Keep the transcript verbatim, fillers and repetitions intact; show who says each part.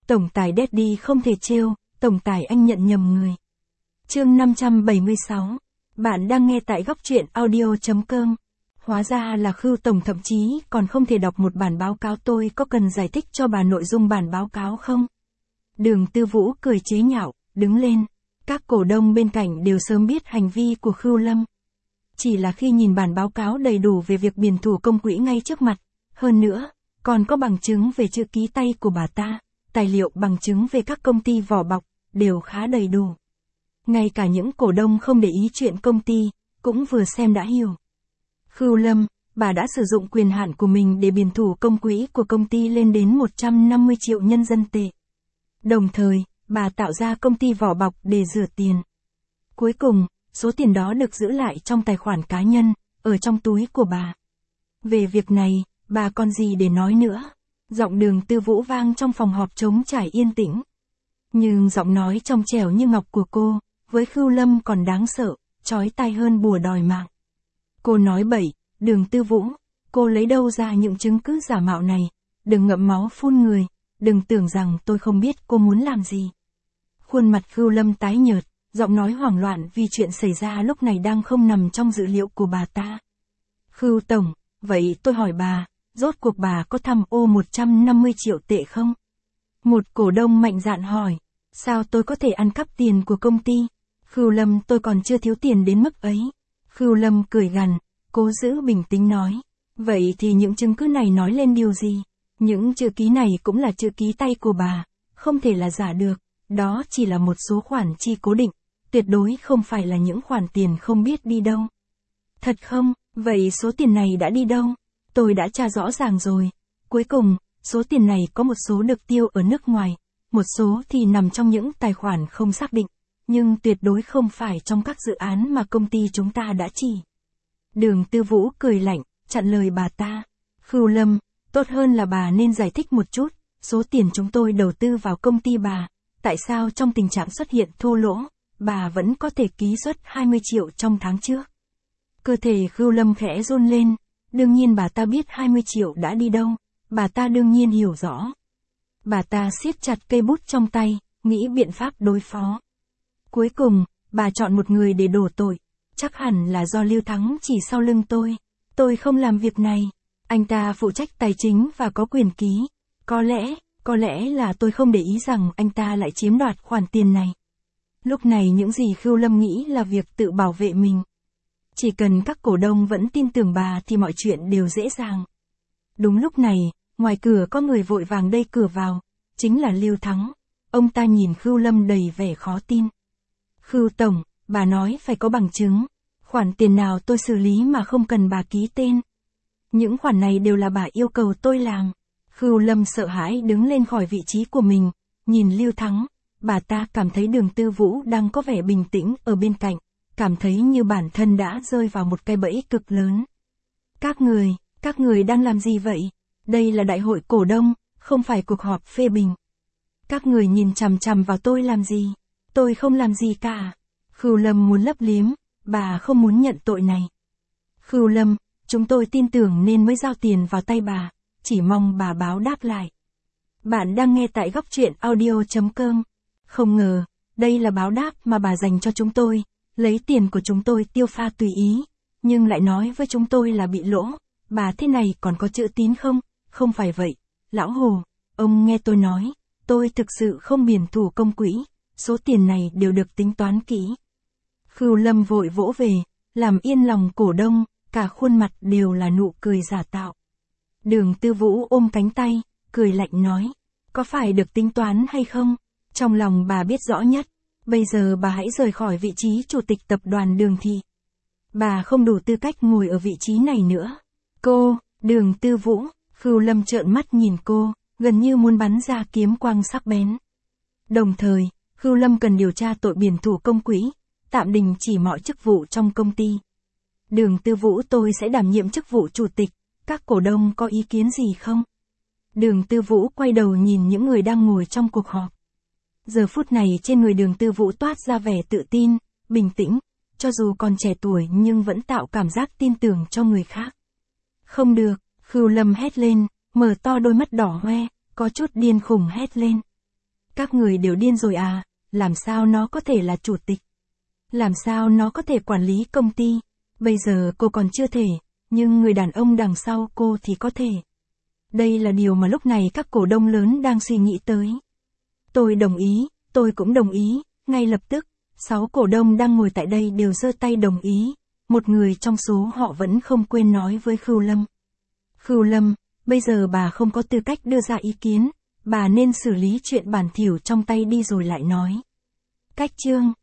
Speaker 1: Tổng tài Daddy không thể trêu, tổng tài anh nhận nhầm người. Chương năm trăm bảy mươi sáu. Bạn đang nghe tại góc truyện audio chấm com. Hóa ra là Khưu tổng thậm chí còn không thể đọc một bản báo cáo, tôi có cần giải thích cho bà nội dung bản báo cáo không? Đường Tư Vũ cười chế nhạo, đứng lên. Các cổ đông bên cạnh đều sớm biết hành vi của Khưu Lâm. Chỉ là khi nhìn bản báo cáo đầy đủ về việc biển thủ công quỹ ngay trước mặt, hơn nữa, còn có bằng chứng về chữ ký tay của bà ta, tài liệu bằng chứng về các công ty vỏ bọc, đều khá đầy đủ. Ngay cả những cổ đông không để ý chuyện công ty, cũng vừa xem đã hiểu. Khưu Lâm, bà đã sử dụng quyền hạn của mình để biển thủ công quỹ của công ty lên đến một trăm năm mươi triệu nhân dân tệ. Đồng thời, bà tạo ra công ty vỏ bọc để rửa tiền. Cuối cùng, số tiền đó được giữ lại trong tài khoản cá nhân, ở trong túi của bà. Về việc này, bà còn gì để nói nữa? Giọng Đường Tư Vũ vang trong phòng họp trống trải yên tĩnh. Nhưng giọng nói trong trẻo như ngọc của cô, với Khưu Lâm còn đáng sợ, chói tai hơn bùa đòi mạng. Cô nói bậy, Đường Tư Vũ, cô lấy đâu ra những chứng cứ giả mạo này? Đừng ngậm máu phun người, đừng tưởng rằng tôi không biết cô muốn làm gì. Khuôn mặt Khưu Lâm tái nhợt, giọng nói hoảng loạn vì chuyện xảy ra lúc này đang không nằm trong dữ liệu của bà ta. Khưu tổng, vậy tôi hỏi bà, rốt cuộc bà có tham ô một trăm năm mươi triệu tệ không? Một cổ đông mạnh dạn hỏi, sao tôi có thể ăn cắp tiền của công ty? Khưu Lâm, tôi còn chưa thiếu tiền đến mức ấy. Khưu Lâm cười gằn, cố giữ bình tĩnh nói, vậy thì những chứng cứ này nói lên điều gì? Những chữ ký này cũng là chữ ký tay của bà, không thể là giả được, đó chỉ là một số khoản chi cố định, tuyệt đối không phải là những khoản tiền không biết đi đâu. Thật không? Vậy số tiền này đã đi đâu? Tôi đã tra rõ ràng rồi. Cuối cùng, số tiền này có một số được tiêu ở nước ngoài, một số thì nằm trong những tài khoản không xác định, nhưng tuyệt đối không phải trong các dự án mà công ty chúng ta đã chỉ. Đường Tư Vũ cười lạnh, chặn lời bà ta. Khưu Lâm, tốt hơn là bà nên giải thích một chút, số tiền chúng tôi đầu tư vào công ty bà, tại sao trong tình trạng xuất hiện thua lỗ, bà vẫn có thể ký xuất hai mươi triệu trong tháng trước. Cơ thể Khưu Lâm khẽ run lên, đương nhiên bà ta biết hai mươi triệu đã đi đâu, bà ta đương nhiên hiểu rõ. Bà ta siết chặt cây bút trong tay, nghĩ biện pháp đối phó. Cuối cùng, bà chọn một người để đổ tội, chắc hẳn là do Lưu Thắng chỉ sau lưng tôi. Tôi không làm việc này, anh ta phụ trách tài chính và có quyền ký. Có lẽ, có lẽ là tôi không để ý rằng anh ta lại chiếm đoạt khoản tiền này. Lúc này những gì Khưu Lâm nghĩ là việc tự bảo vệ mình. Chỉ cần các cổ đông vẫn tin tưởng bà thì mọi chuyện đều dễ dàng. Đúng lúc này, ngoài cửa có người vội vàng đẩy cửa vào, chính là Lưu Thắng. Ông ta nhìn Khưu Lâm đầy vẻ khó tin. Khưu tổng, bà nói phải có bằng chứng. Khoản tiền nào tôi xử lý mà không cần bà ký tên? Những khoản này đều là bà yêu cầu tôi làm. Khưu Lâm sợ hãi đứng lên khỏi vị trí của mình, nhìn Lưu Thắng. Bà ta cảm thấy Đường Tư Vũ đang có vẻ bình tĩnh ở bên cạnh, cảm thấy như bản thân đã rơi vào một cái bẫy cực lớn. Các người, các người đang làm gì vậy? Đây là đại hội cổ đông, không phải cuộc họp phê bình. Các người nhìn chằm chằm vào tôi làm gì? Tôi không làm gì cả. Khưu Lâm muốn lấp liếm, bà không muốn nhận tội này. Khưu Lâm, chúng tôi tin tưởng nên mới giao tiền vào tay bà, chỉ mong bà báo đáp lại. Bạn đang nghe tại góc truyện audio chấm com. Không ngờ, đây là báo đáp mà bà dành cho chúng tôi, lấy tiền của chúng tôi tiêu pha tùy ý, nhưng lại nói với chúng tôi là bị lỗ, bà thế này còn có chữ tín không? Không phải vậy, lão Hồ, ông nghe tôi nói, tôi thực sự không biển thủ công quỹ, số tiền này đều được tính toán kỹ. Khưu Lâm vội vỗ về, làm yên lòng cổ đông, cả khuôn mặt đều là nụ cười giả tạo. Đường Tư Vũ ôm cánh tay, cười lạnh nói, có phải được tính toán hay không? Trong lòng bà biết rõ nhất, bây giờ bà hãy rời khỏi vị trí chủ tịch tập đoàn Đường Thị. Bà không đủ tư cách ngồi ở vị trí này nữa. Cô, Đường Tư Vũ, Khưu Lâm trợn mắt nhìn cô, gần như muốn bắn ra kiếm quang sắc bén. Đồng thời, Khưu Lâm cần điều tra tội biển thủ công quỹ, tạm đình chỉ mọi chức vụ trong công ty. Đường Tư Vũ, tôi sẽ đảm nhiệm chức vụ chủ tịch, các cổ đông có ý kiến gì không? Đường Tư Vũ quay đầu nhìn những người đang ngồi trong cuộc họp. Giờ phút này trên người Đường Tư Vũ toát ra vẻ tự tin, bình tĩnh, cho dù còn trẻ tuổi nhưng vẫn tạo cảm giác tin tưởng cho người khác. Không được, Khưu Lâm hét lên, mở to đôi mắt đỏ hoe, có chút điên khùng hét lên. Các người đều điên rồi à, làm sao nó có thể là chủ tịch? Làm sao nó có thể quản lý công ty? Bây giờ cô còn chưa thể, nhưng người đàn ông đằng sau cô thì có thể. Đây là điều mà lúc này các cổ đông lớn đang suy nghĩ tới. Tôi đồng ý, tôi cũng đồng ý, ngay lập tức, sáu cổ đông đang ngồi tại đây đều giơ tay đồng ý. Một người trong số họ vẫn không quên nói với Khưu Lâm. Khưu Lâm, bây giờ bà không có tư cách đưa ra ý kiến, bà nên xử lý chuyện bản thỉu trong tay đi rồi lại nói. Cách chương